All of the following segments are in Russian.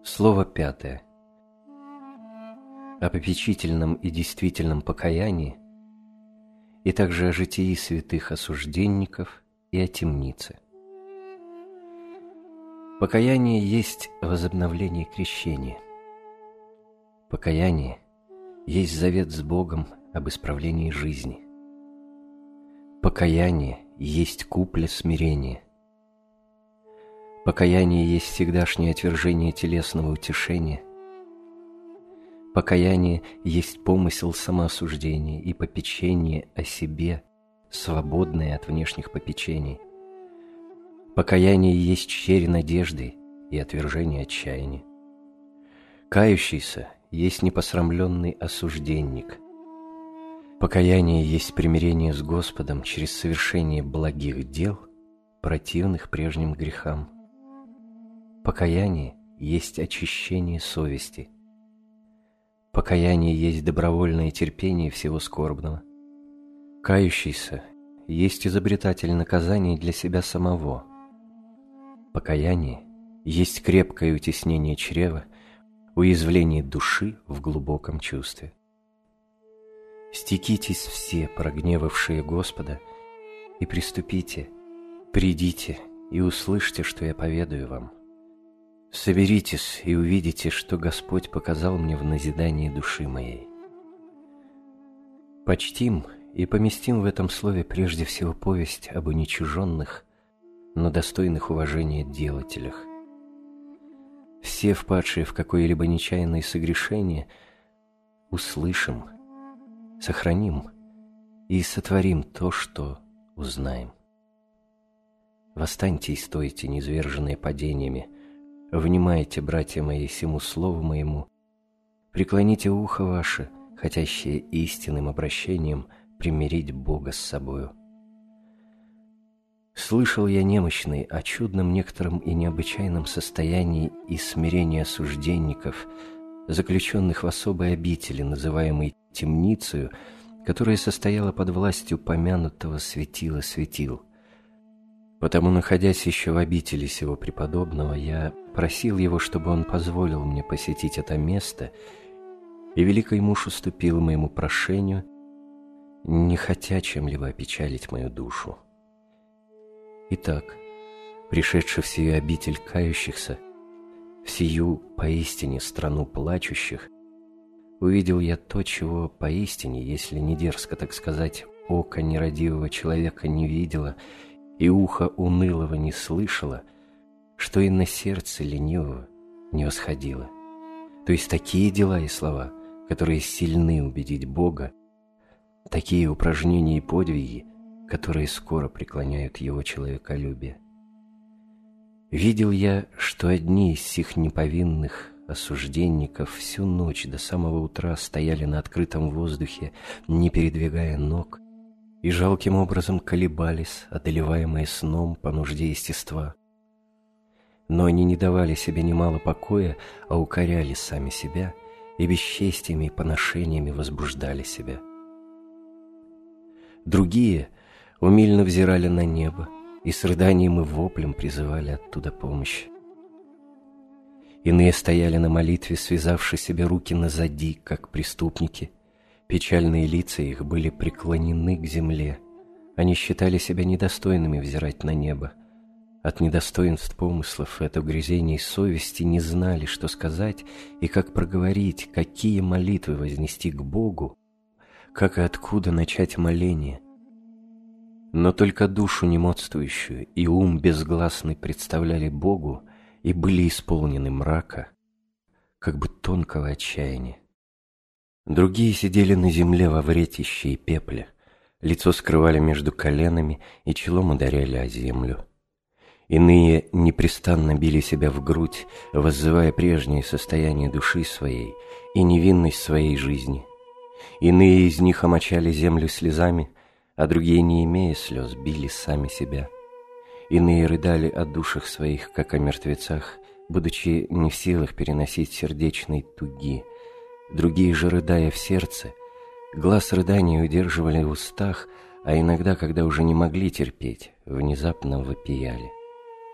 Слово пятое. О попечительном и действительном покаянии, и также о житии святых осужденников и о темнице. Покаяние есть возобновление крещения. Покаяние есть завет с Богом об исправлении жизни. Покаяние есть купля смирения. Покаяние есть всегдашнее отвержение телесного утешения. Покаяние есть помысел самоосуждения и попечение о себе, свободное от внешних попечений. Покаяние есть черь надежды и отвержение отчаяния. Кающийся есть непосрамленный осужденник. Покаяние есть примирение с Господом через совершение благих дел, противных прежним грехам. Покаяние есть очищение совести. Покаяние есть добровольное терпение всего скорбного. Кающийся есть изобретатель наказаний для себя самого. Покаяние есть крепкое утеснение чрева, уязвление души в глубоком чувстве. Стекитесь все, прогневавшие Господа, и приступите, придите и услышьте, что я поведаю вам. Соберитесь и увидите, что Господь показал мне в назидании души моей. Почтим и поместим в этом слове прежде всего повесть об уничиженных, но достойных уважения делателях. Все впадшие в какое-либо нечаянное согрешение услышим, сохраним и сотворим то, что узнаем. Восстаньте и стойте, низверженные падениями, внимайте, братья мои, сему слову моему, преклоните ухо ваше, хотящее истинным обращением примирить Бога с собою. Слышал я немощный о чудном некотором и необычайном состоянии и смирении осужденников, заключенных в особой обители, называемой темницею, которая состояла под властью помянутого светила светил. Потому, находясь еще в обители сего преподобного, я просил его, чтобы он позволил мне посетить это место, и великий муж уступил моему прошению, не хотя чем-либо опечалить мою душу. Итак, пришедший в сию обитель кающихся, в сию поистине страну плачущих, увидел я то, чего поистине, если не дерзко так сказать, око нерадивого человека не видело и ухо унылого не слышало, что и на сердце ленивого не восходило. То есть такие дела и слова, которые сильны убедить Бога, такие упражнения и подвиги, которые скоро преклоняют его человеколюбие. Видел я, что одни из сих неповинных осужденников всю ночь до самого утра стояли на открытом воздухе, не передвигая ног, и жалким образом колебались, одолеваемые сном по нужде естества. Но они не давали себе немало покоя, а укоряли сами себя и бесчестиями и поношениями возбуждали себя. Другие умильно взирали на небо и с рыданием и воплем призывали оттуда помощи. Иные стояли на молитве, связавши себе руки назади, как преступники. Печальные лица их были преклонены к земле. Они считали себя недостойными взирать на небо. От недостоинств помыслов и от угрызений совести не знали, что сказать и как проговорить, какие молитвы вознести к Богу, как и откуда начать моление. Но только душу немодствующую и ум безгласный представляли Богу и были исполнены мрака, как бы тонкого отчаяния. Другие сидели на земле во вретище и пепле, лицо скрывали между коленами и челом ударяли о землю. Иные непрестанно били себя в грудь, воззывая прежнее состояние души своей и невинность своей жизни. Иные из них омочали землю слезами, а другие, не имея слез, били сами себя. Иные рыдали о душах своих, как о мертвецах, будучи не в силах переносить сердечной туги. Другие же, рыдая в сердце, глас рыдания удерживали в устах, а иногда, когда уже не могли терпеть, внезапно вопияли.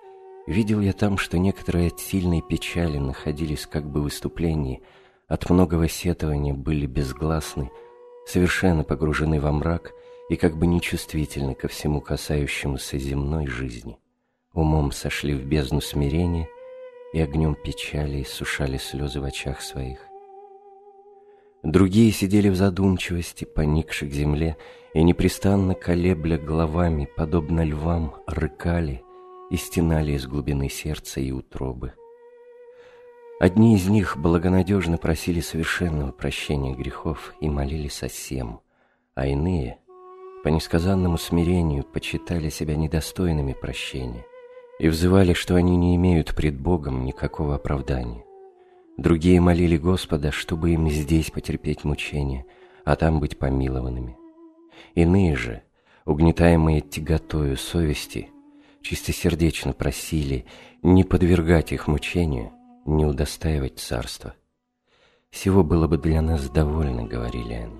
Видел я там, что некоторые от сильной печали находились как бы в выступлении, от многого сетования были безгласны, совершенно погружены во мрак и как бы нечувствительны ко всему касающемуся земной жизни. Умом сошли в бездну смирения и огнем печали иссушали слезы в очах своих. Другие сидели в задумчивости, поникши к земле, и непрестанно колебля головами, подобно львам, рыкали и стенали из глубины сердца и утробы. Одни из них благонадежно просили совершенного прощения грехов и молились о сем, а иные, по несказанному смирению, почитали себя недостойными прощения и взывали, что они не имеют пред Богом никакого оправдания. Другие молили Господа, чтобы им здесь потерпеть мучения, а там быть помилованными. Иные же, угнетаемые тяготою совести, чистосердечно просили не подвергать их мучению, не удостаивать царства. «Сего было бы для нас довольно», — говорили они.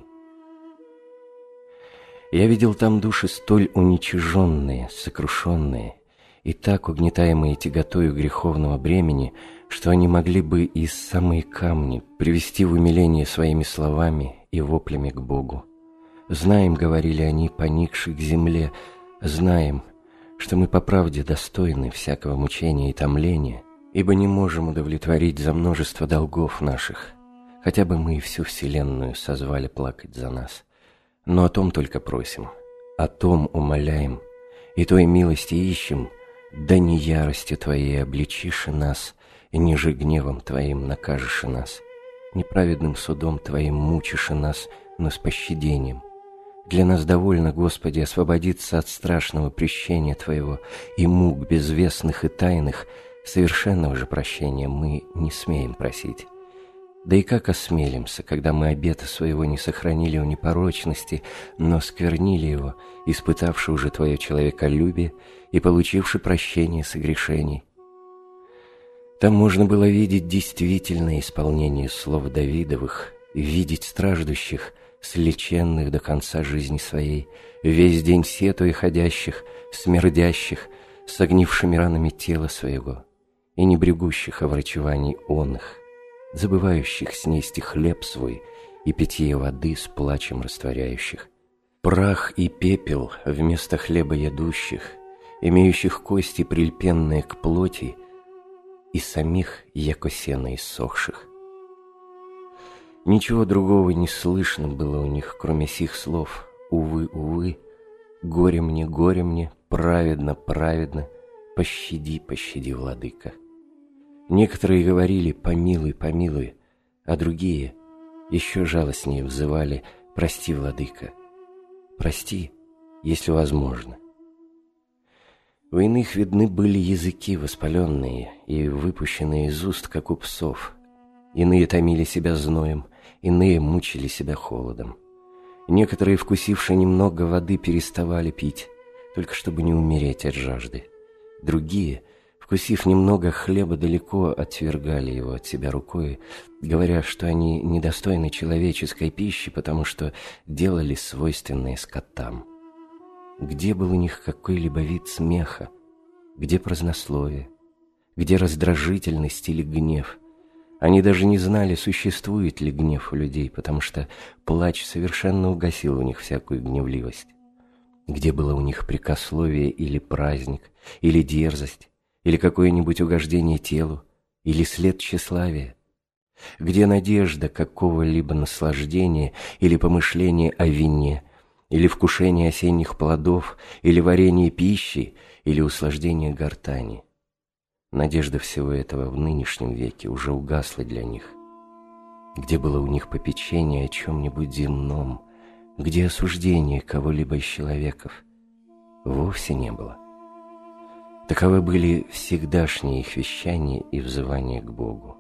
Я видел там души столь уничиженные, сокрушенные, и так угнетаемые тяготою греховного бремени, что они могли бы и самые камни привести в умиление своими словами и воплями к Богу. «Знаем, — говорили они, поникши к земле, — знаем, что мы по правде достойны всякого мучения и томления, ибо не можем удовлетворить за множество долгов наших, хотя бы мы и всю вселенную созвали плакать за нас. Но о том только просим, о том умоляем, и той милости ищем, да не яростью Твоей обличишь нас, и ниже гневом Твоим накажешь нас, неправедным судом Твоим мучишь нас, но с пощадением. Для нас довольно, Господи, освободиться от страшного прещения Твоего и мук безвестных и тайных, совершенного же прощения мы не смеем просить. Да и как осмелимся, когда мы обета своего не сохранили у непорочности, но сквернили его, испытавши уже Твое человеколюбие и получивши прощение согрешений. Там можно было видеть действительное исполнение слов Давидовых, видеть страждущих, слеченных до конца жизни своей, весь день сетуя ходящих, смердящих, с огнившими ранами тела своего, и не брегущих о врачевании онных, забывающих снести хлеб свой и питье воды с плачем растворяющих. Прах и пепел вместо хлеба ядущих, имеющих кости прильпенные к плоти, и самих яко сено иссохших. Ничего другого не слышно было у них, кроме сих слов: «Увы, увы, горе мне, праведно, праведно, пощади, пощади, владыка». Некоторые говорили: «Помилуй, помилуй», а другие еще жалостнее взывали: «Прости, владыка, прости, если возможно». У иных видны были языки воспаленные и выпущенные из уст, как у псов. Иные томили себя зноем, иные мучили себя холодом. Некоторые, вкусившие немного воды, переставали пить, только чтобы не умереть от жажды. Другие, вкусив немного хлеба, далеко отвергали его от себя рукой, говоря, что они недостойны человеческой пищи, потому что делали свойственное скотам. Где был у них какой-либо вид смеха? Где празднословие? Где раздражительность или гнев? Они даже не знали, существует ли гнев у людей, потому что плач совершенно угасил у них всякую гневливость. Где было у них прикословие или праздник, или дерзость, или какое-нибудь угождение телу, или след тщеславия? Где надежда какого-либо наслаждения или помышления о вине, или вкушение осенних плодов, или варение пищи, или услаждение гортани? Надежда всего этого в нынешнем веке уже угасла для них. Где было у них попечение о чем-нибудь земном, где осуждение кого-либо из человеков? Вовсе не было. Таковы были всегдашние их вещания и взывания к Богу.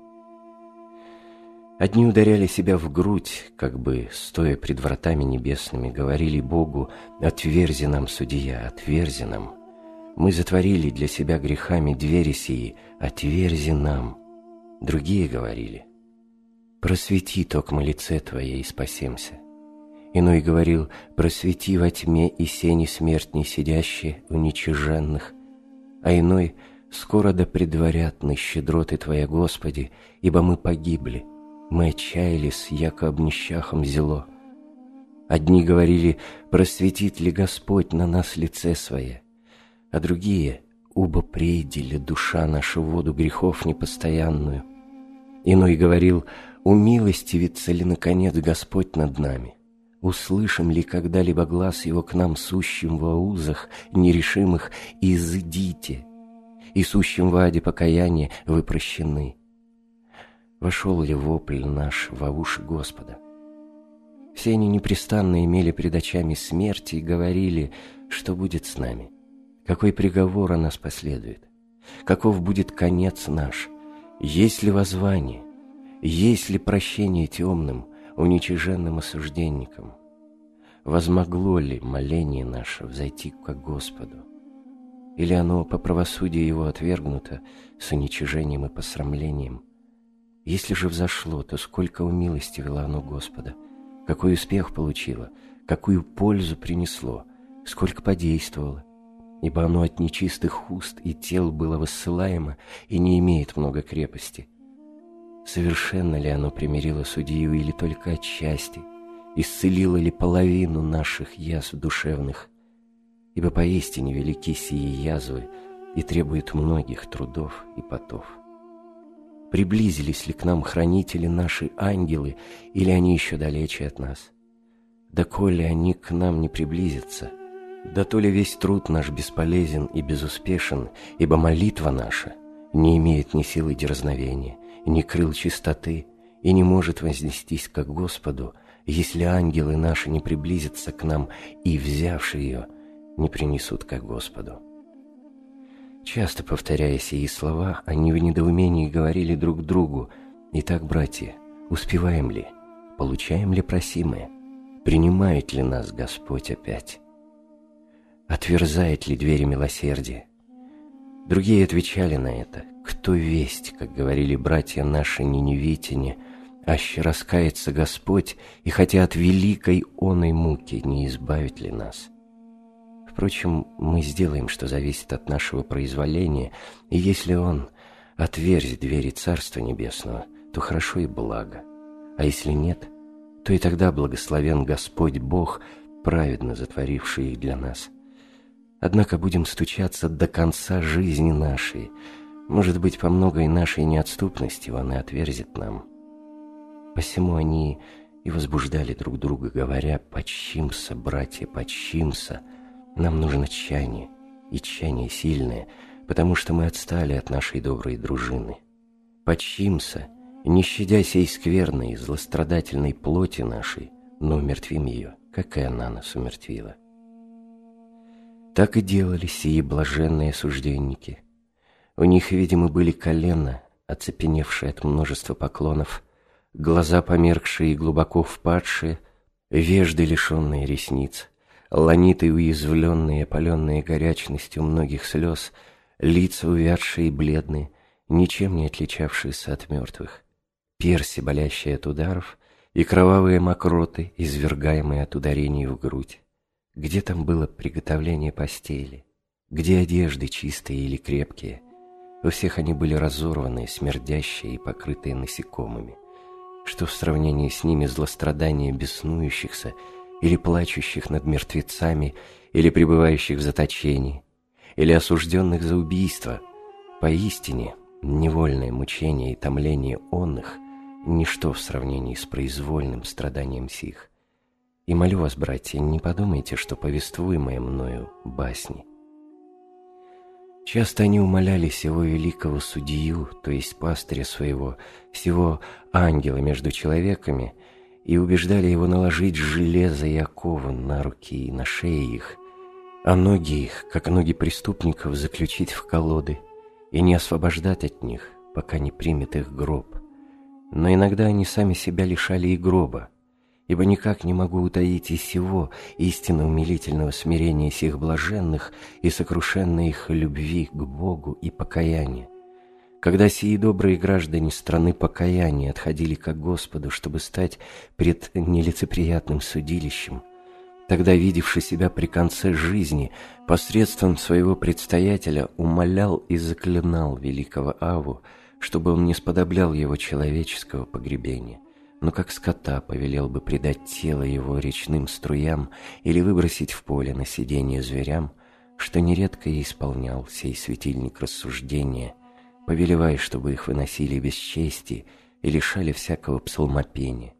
Одни ударяли себя в грудь, как бы, стоя пред вратами небесными, говорили Богу: «Отверзи нам, судья, отверзи нам. Мы затворили для себя грехами двери сии, отверзи нам». Другие говорили: «Просвети токмо лице Твое, и спасемся». Иной говорил: «Просвети во тьме и сени смертней сидящие, уничиженных». А иной Скоро да предварятны щедроты Твоя, Господи, ибо мы погибли, мы отчаялись, яко обнищахом зело. Одни говорили: просветит ли Господь на нас лице Свое, а другие: убо преидели душа наша в воду грехов непостоянную. Иной говорил: умилостивится ли наконец Господь над нами? Услышим ли когда-либо глас Его к нам, сущим во узах нерешимых: изыдите, и сущим в аде покаяние вы прощены? Вошел ли вопль наш во уши Господа? Все они непрестанно имели пред очами смерти и говорили: что будет с нами? Какой приговор о нас последует? Каков будет конец наш? Есть ли воззвание? Есть ли прощение темным, уничиженным осужденникам? Возмогло ли моление наше взойти ко Господу? Или оно по правосудию Его отвергнуто с уничижением и посрамлением? Если же взошло, то сколько умилостивило оно Господа? Какой успех получило? Какую пользу принесло? Сколько подействовало? Ибо оно от нечистых уст и тел было высылаемо и не имеет много крепости. Совершенно ли оно примирило судью или только отчасти? Исцелило ли половину наших язв душевных? Ибо поистине велики сии язвы и требуют многих трудов и потов. Приблизились ли к нам хранители наши ангелы, или они еще далече от нас? Да коли они к нам не приблизятся, да то ли весь труд наш бесполезен и безуспешен, ибо молитва наша не имеет ни силы дерзновения, ни крыл чистоты, и не может вознестись ко Господу, если ангелы наши не приблизятся к нам и, взявши ее, не принесут ко Господу. Часто повторяя сии слова, они в недоумении говорили друг другу: «Итак, братья, успеваем ли? Получаем ли просимое? Принимает ли нас Господь опять? Отверзает ли двери милосердия?» Другие отвечали на это: «Кто весть, как говорили братья наши ниневитяне, аще раскается Господь, и хотя от великой оной муки не избавит ли нас? Впрочем, мы сделаем, что зависит от нашего произволения, и если Он отверзит двери Царства Небесного, то хорошо и благо, а если нет, то и тогда благословен Господь Бог, праведно затворивший их для нас. Однако будем стучаться до конца жизни нашей, может быть, по многой нашей неотступности Он и отверзит нам». Посему они и возбуждали друг друга, говоря: «Почимся, братья, почимся, нам нужно тщание, и тщание сильное, потому что мы отстали от нашей доброй дружины. Почимся, не щадя сей скверной и злострадательной плоти нашей, но умертвим ее, как и она нас умертвила». Так и делали сии блаженные осужденники. У них, видимо, были колена, оцепеневшие от множества поклонов, глаза померкшие и глубоко впадшие, вежды, лишенные ресниц, ланиты уязвленные, опаленные горячностью многих слез, лица увядшие и бледные, ничем не отличавшиеся от мертвых, перси, болящие от ударов, и кровавые мокроты, извергаемые от ударений в грудь. Где там было приготовление постели? Где одежды чистые или крепкие? У всех они были разорванные, смердящие и покрытые насекомыми. Что в сравнении с ними злострадания беснующихся или плачущих над мертвецами, или пребывающих в заточении, или осужденных за убийство? Поистине, невольное мучение и томление онных – ничто в сравнении с произвольным страданием сих. И молю вас, братья, не подумайте, что повествуемое мною басни. Часто они умоляли сего великого судью, то есть пастыря своего, сего ангела между человеками, и убеждали его наложить железо и оковы на руки и на шеи их, а ноги их, как ноги преступников, заключить в колоды и не освобождать от них, пока не примет их гроб. Но иногда они сами себя лишали и гроба, ибо никак не могу утаить и сего истинно умилительного смирения сих блаженных и сокрушенной их любви к Богу и покаяния. Когда сии добрые граждане страны покаяния отходили ко Господу, чтобы стать пред нелицеприятным судилищем, Тогда, видевший себя при конце жизни, посредством своего предстоятеля умолял и заклинал великого Аву, чтобы он не сподоблял его человеческого погребения, но как скота повелел бы предать тело его речным струям или выбросить в поле на съедение зверям, что нередко и исполнял сей светильник рассуждения, повелевая, чтобы их выносили без чести и лишали всякого псалмопения.